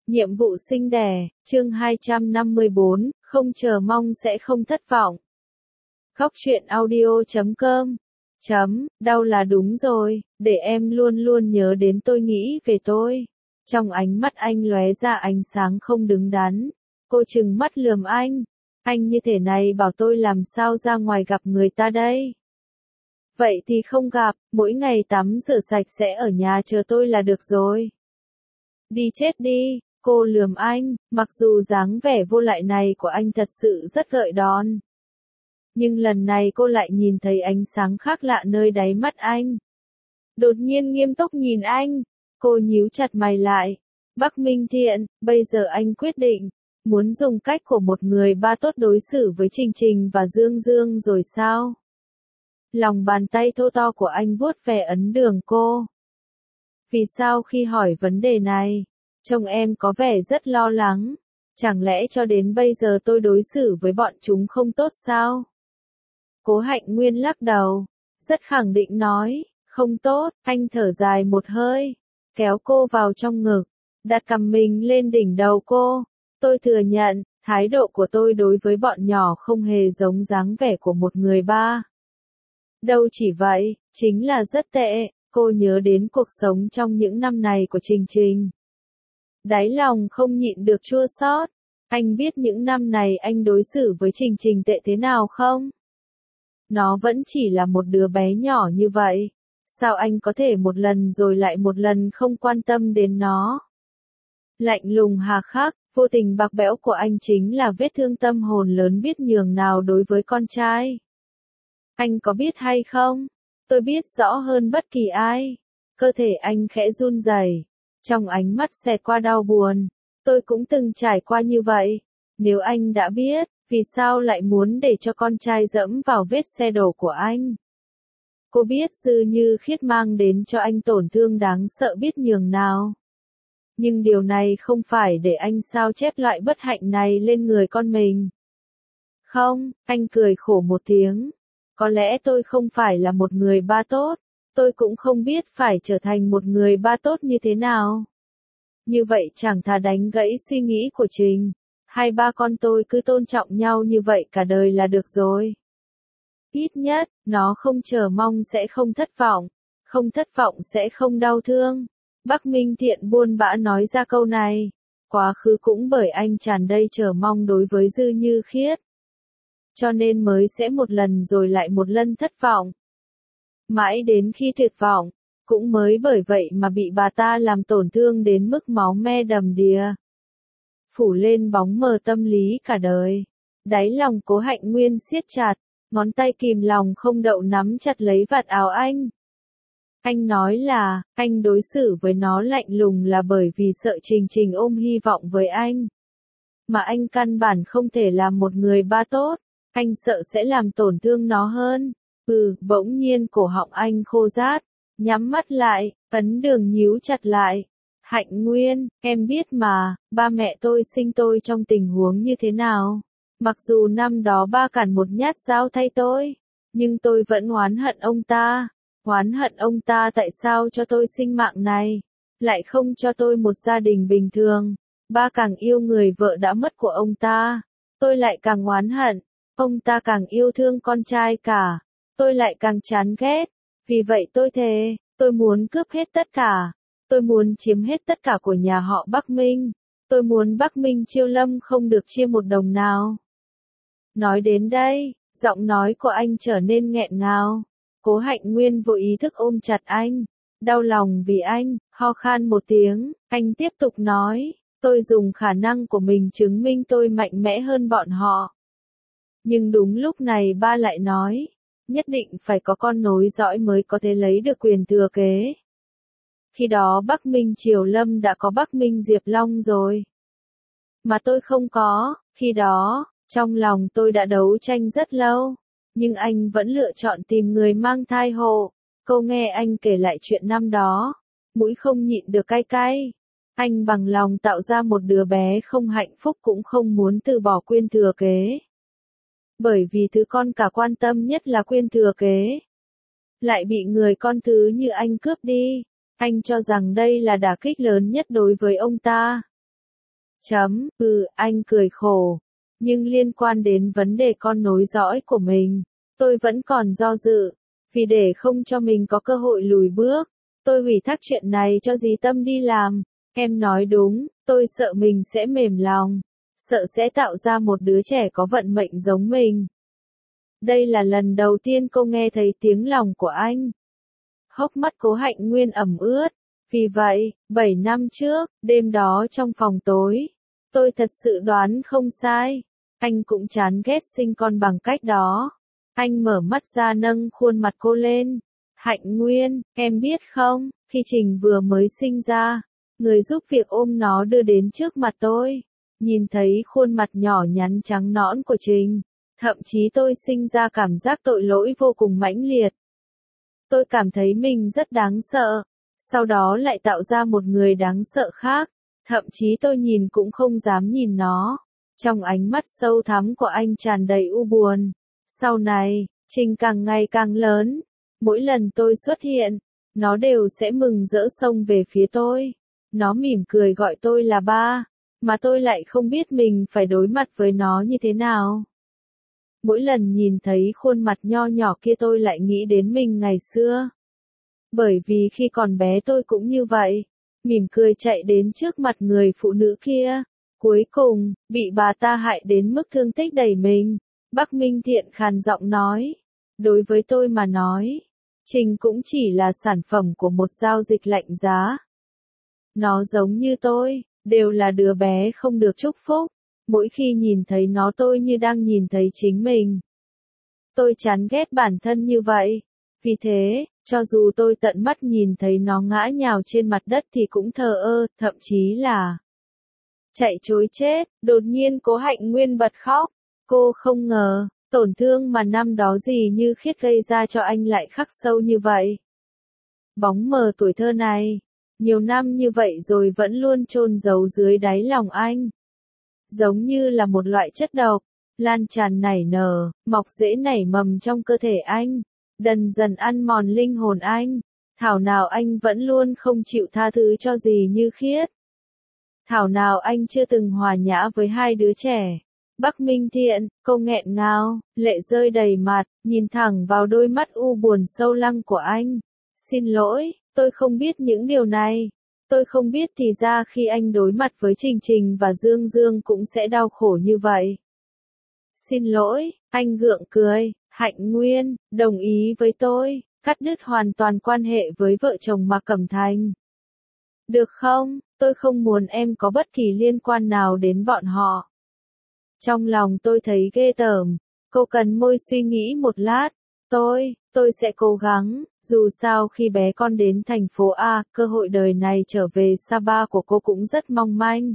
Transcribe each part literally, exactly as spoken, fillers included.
Nhiệm vụ sinh đẻ, chương hai trăm năm mươi bốn, không chờ mong sẽ không thất vọng. Góc truyện audio chấm com Chấm, đau là đúng rồi, để em luôn luôn nhớ đến tôi nghĩ về tôi. Trong ánh mắt anh lóe ra ánh sáng không đứng đắn. Cô trừng mắt lườm anh. Anh như thế này bảo tôi làm sao ra ngoài gặp người ta đây? Vậy thì không gặp, mỗi ngày tắm rửa sạch sẽ ở nhà chờ tôi là được rồi. Đi chết đi, cô lườm anh, mặc dù dáng vẻ vô lại này của anh thật sự rất gợi đòn. Nhưng lần này cô lại nhìn thấy ánh sáng khác lạ nơi đáy mắt anh. Đột nhiên nghiêm túc nhìn anh, cô nhíu chặt mày lại. Bắc Minh Thiện, bây giờ anh quyết định, muốn dùng cách của một người ba tốt đối xử với Trình Trình và Dương Dương rồi sao? Lòng bàn tay thô to của anh vuốt về ấn đường cô. Vì sao khi hỏi vấn đề này, trông em có vẻ rất lo lắng, chẳng lẽ cho đến bây giờ tôi đối xử với bọn chúng không tốt sao? Cố Hạnh Nguyên lắc đầu, rất khẳng định nói, không tốt. Anh thở dài một hơi, kéo cô vào trong ngực, đặt cằm mình lên đỉnh đầu cô. Tôi thừa nhận, thái độ của tôi đối với bọn nhỏ không hề giống dáng vẻ của một người ba. Đâu chỉ vậy, chính là rất tệ. Cô nhớ đến cuộc sống trong những năm này của Trình Trình. Đáy lòng không nhịn được chua xót. Anh biết những năm này anh đối xử với Trình Trình tệ thế nào không? Nó vẫn chỉ là một đứa bé nhỏ như vậy. Sao anh có thể một lần rồi lại một lần không quan tâm đến nó? Lạnh lùng hà khắc, vô tình bạc bẽo của anh chính là vết thương tâm hồn lớn biết nhường nào đối với con trai. Anh có biết hay không? Tôi biết rõ hơn bất kỳ ai. Cơ thể anh khẽ run rẩy, trong ánh mắt xẹt qua đau buồn. Tôi cũng từng trải qua như vậy. Nếu anh đã biết, vì sao lại muốn để cho con trai dẫm vào vết xe đổ của anh? Cô biết Dư Như Khiết mang đến cho anh tổn thương đáng sợ biết nhường nào. Nhưng điều này không phải để anh sao chép loại bất hạnh này lên người con mình. Không, anh cười khổ một tiếng. Có lẽ tôi không phải là một người ba tốt, tôi cũng không biết phải trở thành một người ba tốt như thế nào. Như vậy chẳng thà đánh gãy suy nghĩ của Trình. Hai ba con tôi cứ tôn trọng nhau như vậy cả đời là được rồi. Ít nhất, nó không chờ mong sẽ không thất vọng, không thất vọng sẽ không đau thương. Bắc Minh Thiện buồn bã nói ra câu này. Quá khứ cũng bởi anh tràn đầy chờ mong đối với Dư Như Khiết. Cho nên mới sẽ một lần rồi lại một lần thất vọng. Mãi đến khi tuyệt vọng, cũng mới bởi vậy mà bị bà ta làm tổn thương đến mức máu me đầm đìa. Phủ lên bóng mờ tâm lý cả đời. Đáy lòng Cố Hạnh Nguyên siết chặt, ngón tay kìm lòng không đậu nắm chặt lấy vạt áo anh. Anh nói là, anh đối xử với nó lạnh lùng là bởi vì sợ Trình Trình ôm hy vọng với anh. Mà anh căn bản không thể làm một người ba tốt, anh sợ sẽ làm tổn thương nó hơn. Ừ, bỗng nhiên cổ họng anh khô rát, nhắm mắt lại, ấn đường nhíu chặt lại. Hạnh Nguyên, em biết mà, ba mẹ tôi sinh tôi trong tình huống như thế nào. Mặc dù năm đó ba cản một nhát dao thay tôi, nhưng tôi vẫn oán hận ông ta. Oán hận ông ta tại sao cho tôi sinh mạng này, lại không cho tôi một gia đình bình thường. Ba càng yêu người vợ đã mất của ông ta, tôi lại càng oán hận. Ông ta càng yêu thương con trai cả, tôi lại càng chán ghét. Vì vậy tôi thề, tôi muốn cướp hết tất cả. Tôi muốn chiếm hết tất cả của nhà họ Bắc Minh. Tôi muốn Bắc Minh Chiêu Lâm không được chia một đồng nào. Nói đến đây, giọng nói của anh trở nên nghẹn ngào. Cố Hạnh Nguyên vô ý thức ôm chặt anh. Đau lòng vì anh, ho khan một tiếng, anh tiếp tục nói. Tôi dùng khả năng của mình chứng minh tôi mạnh mẽ hơn bọn họ. Nhưng đúng lúc này ba lại nói, nhất định phải có con nối dõi mới có thể lấy được quyền thừa kế. Khi đó Bắc Minh Triều Lâm đã có Bắc Minh Diệp Long rồi. Mà tôi không có, khi đó, trong lòng tôi đã đấu tranh rất lâu. Nhưng anh vẫn lựa chọn tìm người mang thai hộ. Câu nghe anh kể lại chuyện năm đó, mũi không nhịn được cay cay. Anh bằng lòng tạo ra một đứa bé không hạnh phúc cũng không muốn từ bỏ quyền thừa kế. Bởi vì thứ con cả quan tâm nhất là quyền thừa kế. Lại bị người con thứ như anh cướp đi. Anh cho rằng đây là đả kích lớn nhất đối với ông ta. Chấm, ừ, anh cười khổ. Nhưng liên quan đến vấn đề con nối dõi của mình, tôi vẫn còn do dự. Vì để không cho mình có cơ hội lùi bước, tôi ủy thác chuyện này cho dì Tâm đi làm. Em nói đúng, tôi sợ mình sẽ mềm lòng. Sợ sẽ tạo ra một đứa trẻ có vận mệnh giống mình. Đây là lần đầu tiên cô nghe thấy tiếng lòng của anh. Hốc mắt Cố Hạnh Nguyên ẩm ướt. Vì vậy, bảy năm trước, đêm đó trong phòng tối, tôi thật sự đoán không sai. Anh cũng chán ghét sinh con bằng cách đó. Anh mở mắt ra nâng khuôn mặt cô lên. Hạnh Nguyên, em biết không, khi Trình vừa mới sinh ra, người giúp việc ôm nó đưa đến trước mặt tôi. Nhìn thấy khuôn mặt nhỏ nhắn trắng nõn của Trình, thậm chí tôi sinh ra cảm giác tội lỗi vô cùng mãnh liệt. Tôi cảm thấy mình rất đáng sợ, sau đó lại tạo ra một người đáng sợ khác, thậm chí tôi nhìn cũng không dám nhìn nó. Trong ánh mắt sâu thẳm của anh tràn đầy u buồn. Sau này, Trình càng ngày càng lớn, mỗi lần tôi xuất hiện, nó đều sẽ mừng rỡ xông về phía tôi. Nó mỉm cười gọi tôi là ba, mà tôi lại không biết mình phải đối mặt với nó như thế nào. Mỗi lần nhìn thấy khuôn mặt nho nhỏ kia tôi lại nghĩ đến mình ngày xưa. Bởi vì khi còn bé tôi cũng như vậy, mỉm cười chạy đến trước mặt người phụ nữ kia. Cuối cùng, bị bà ta hại đến mức thương tích đầy mình. Bắc Minh Thiện khàn giọng nói. Đối với tôi mà nói, Trình cũng chỉ là sản phẩm của một giao dịch lạnh giá. Nó giống như tôi, đều là đứa bé không được chúc phúc. Mỗi khi nhìn thấy nó tôi như đang nhìn thấy chính mình. Tôi chán ghét bản thân như vậy. Vì thế, cho dù tôi tận mắt nhìn thấy nó ngã nhào trên mặt đất thì cũng thờ ơ, thậm chí là chạy trối chết. Đột nhiên Cố Hạnh Nguyên bật khóc. Cô không ngờ, tổn thương mà năm đó dì Như Khiết gây ra cho anh lại khắc sâu như vậy. Bóng mờ tuổi thơ này, nhiều năm như vậy rồi vẫn luôn chôn giấu dưới đáy lòng anh. Giống như là một loại chất độc, lan tràn nảy nở, mọc rễ nảy mầm trong cơ thể anh, dần dần ăn mòn linh hồn anh. Thảo nào anh vẫn luôn không chịu tha thứ cho dì Như Khiết. Thảo nào anh chưa từng hòa nhã với hai đứa trẻ. Bắc Minh Thiện, cô nghẹn ngào, lệ rơi đầy mặt, nhìn thẳng vào đôi mắt u buồn sâu lăng của anh. Xin lỗi, tôi không biết những điều này. Tôi không biết thì ra khi anh đối mặt với Trình Trình và Dương Dương cũng sẽ đau khổ như vậy. Xin lỗi, anh gượng cười. Hạnh Nguyên, đồng ý với tôi, cắt đứt hoàn toàn quan hệ với vợ chồng Mạc Cẩm Thành. Được không, tôi không muốn em có bất kỳ liên quan nào đến bọn họ. Trong lòng tôi thấy ghê tởm, cô cần môi suy nghĩ một lát. Tôi, tôi sẽ cố gắng, dù sao khi bé con đến thành phố A, cơ hội đời này trở về Sapa của cô cũng rất mong manh.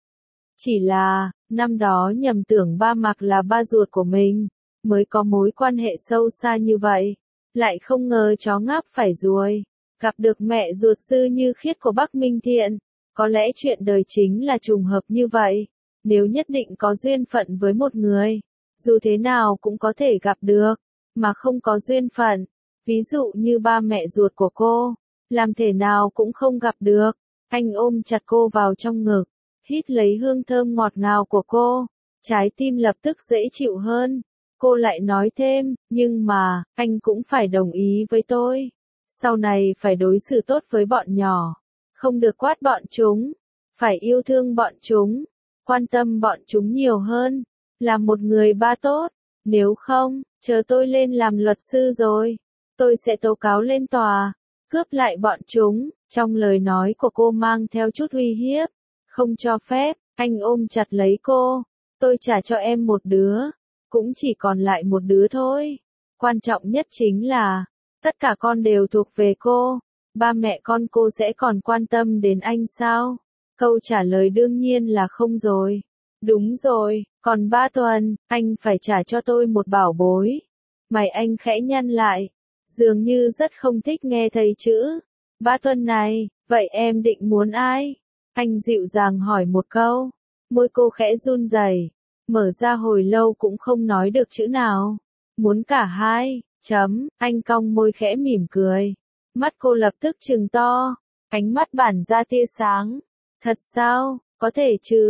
Chỉ là, năm đó nhầm tưởng ba Mạc là ba ruột của mình, mới có mối quan hệ sâu xa như vậy. Lại không ngờ chó ngáp phải ruồi, gặp được mẹ ruột Dư Như Khiết của Bắc Minh Thiện. Có lẽ chuyện đời chính là trùng hợp như vậy. Nếu nhất định có duyên phận với một người, dù thế nào cũng có thể gặp được, mà không có duyên phận, ví dụ như ba mẹ ruột của cô, làm thế nào cũng không gặp được. Anh ôm chặt cô vào trong ngực, hít lấy hương thơm ngọt ngào của cô, trái tim lập tức dễ chịu hơn. Cô lại nói thêm, nhưng mà, anh cũng phải đồng ý với tôi. Sau này phải đối xử tốt với bọn nhỏ, không được quát bọn chúng, phải yêu thương bọn chúng, quan tâm bọn chúng nhiều hơn, làm một người ba tốt. Nếu không, chờ tôi lên làm luật sư rồi, tôi sẽ tố cáo lên tòa, cướp lại bọn chúng. Trong lời nói của cô mang theo chút uy hiếp, không cho phép. Anh ôm chặt lấy cô, tôi trả cho em một đứa, cũng chỉ còn lại một đứa thôi. Quan trọng nhất chính là, tất cả con đều thuộc về cô. Ba mẹ con cô sẽ còn quan tâm đến anh sao? Câu trả lời đương nhiên là không rồi. Đúng rồi, còn ba tuần, anh phải trả cho tôi một bảo bối. Mày anh khẽ nhăn lại, dường như rất không thích nghe thấy chữ ba tuần này. Vậy em định muốn ai? Anh dịu dàng hỏi một câu. Môi cô khẽ run rẩy, mở ra hồi lâu cũng không nói được chữ nào. Muốn cả hai, chấm, anh cong môi khẽ mỉm cười. Mắt cô lập tức trừng to, ánh mắt bản ra tia sáng. Thật sao, có thể chứ,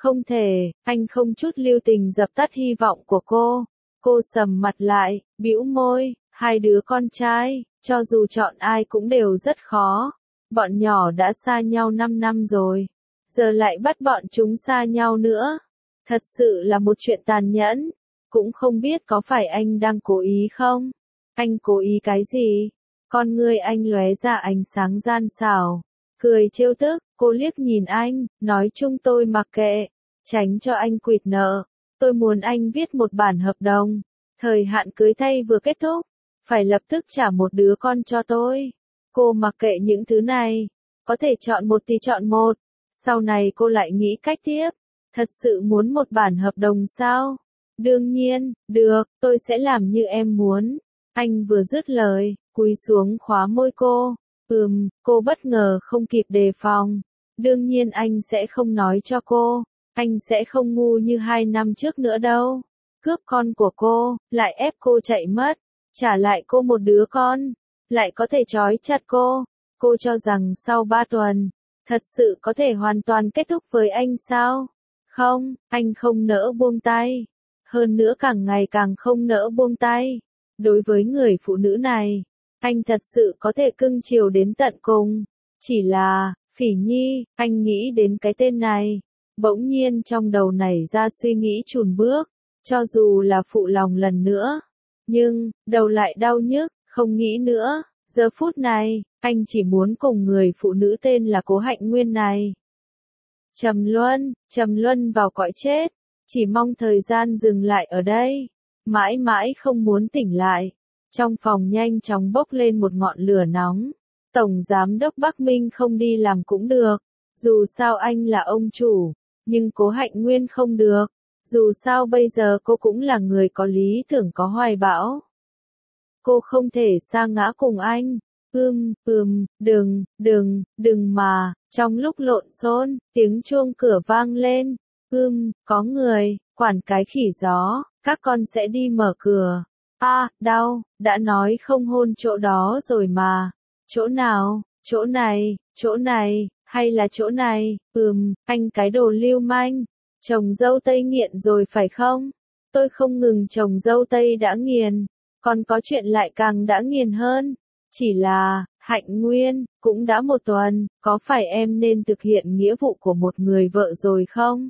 Không thể, anh không chút lưu tình dập tắt hy vọng của cô. Cô sầm mặt lại, bĩu môi, hai đứa con trai, cho dù chọn ai cũng đều rất khó. Bọn nhỏ đã xa nhau năm năm rồi, giờ lại bắt bọn chúng xa nhau nữa. Thật sự là một chuyện tàn nhẫn. Cũng không biết có phải anh đang cố ý không? Anh cố ý cái gì? Con ngươi anh lóe ra ánh sáng gian xảo. Cười trêu tức, cô liếc nhìn anh, nói chung tôi mặc kệ. Tránh cho anh quỵt nợ. Tôi muốn anh viết một bản hợp đồng. Thời hạn cưới thay vừa kết thúc. Phải lập tức trả một đứa con cho tôi. Cô mặc kệ những thứ này. Có thể chọn một thì chọn một. Sau này cô lại nghĩ cách tiếp. Thật sự muốn một bản hợp đồng sao? Đương nhiên, được, tôi sẽ làm như em muốn. Anh vừa dứt lời, cúi xuống khóa môi cô. Ừm, cô bất ngờ không kịp đề phòng. Đương nhiên anh sẽ không nói cho cô. Anh sẽ không ngu như hai năm trước nữa đâu. Cướp con của cô, lại ép cô chạy mất. Trả lại cô một đứa con. Lại có thể trói chặt cô. Cô cho rằng sau ba tuần, thật sự có thể hoàn toàn kết thúc với anh sao? Không, anh không nỡ buông tay. Hơn nữa càng ngày càng không nỡ buông tay. Đối với người phụ nữ này, anh thật sự có thể cưng chiều đến tận cùng. Chỉ là, Phỉ Nhi, anh nghĩ đến cái tên này. Bỗng nhiên trong đầu nảy ra suy nghĩ chùn bước. Cho dù là phụ lòng lần nữa. Nhưng, đầu lại đau nhức, không nghĩ nữa. Giờ phút này, anh chỉ muốn cùng người phụ nữ tên là Cố Hạnh Nguyên này. Trầm luân, trầm luân vào cõi chết. Chỉ mong thời gian dừng lại ở đây. Mãi mãi không muốn tỉnh lại. Trong phòng nhanh chóng bốc lên một ngọn lửa nóng. Tổng Giám đốc Bắc Minh không đi làm cũng được. Dù sao anh là ông chủ. Nhưng Cố Hạnh Nguyên không được. Dù sao bây giờ cô cũng là người có lý tưởng có hoài bão. Cô không thể sa ngã cùng anh. Ưm, ừm, đừng, đừng, đừng mà. Trong lúc lộn xộn, tiếng chuông cửa vang lên. Ưm, có người, quản cái khỉ gió, các con sẽ đi mở cửa. A, à, đau, đã nói không hôn chỗ đó rồi mà. Chỗ nào, chỗ này, chỗ này, hay là chỗ này? Ừm, anh cái đồ lưu manh. Chồng dâu Tây nghiện rồi phải không? Tôi không ngừng chồng dâu Tây đã nghiền. Còn có chuyện lại càng đã nghiền hơn. Chỉ là, Hạnh Nguyên, cũng đã một tuần, có phải em nên thực hiện nghĩa vụ của một người vợ rồi không?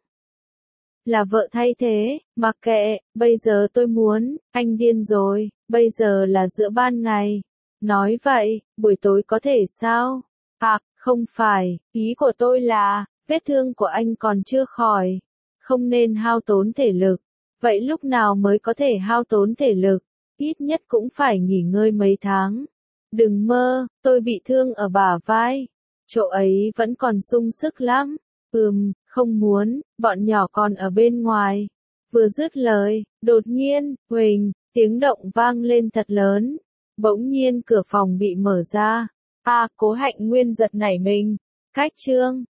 Là vợ thay thế, mặc kệ, bây giờ tôi muốn, anh điên rồi, bây giờ là giữa ban ngày. Nói vậy, buổi tối có thể sao? À, không phải, ý của tôi là, vết thương của anh còn chưa khỏi. Không nên hao tốn thể lực. Vậy lúc nào mới có thể hao tốn thể lực? Ít nhất cũng phải nghỉ ngơi mấy tháng. Đừng mơ, tôi bị thương ở bả vai. Chỗ ấy vẫn còn sung sức lắm. Ừm, không muốn, bọn nhỏ còn ở bên ngoài. Vừa dứt lời, đột nhiên, huỳnh, tiếng động vang lên thật lớn. Bỗng nhiên cửa phòng bị mở ra. À, Cố Hạnh Nguyên giật nảy mình. Cách chương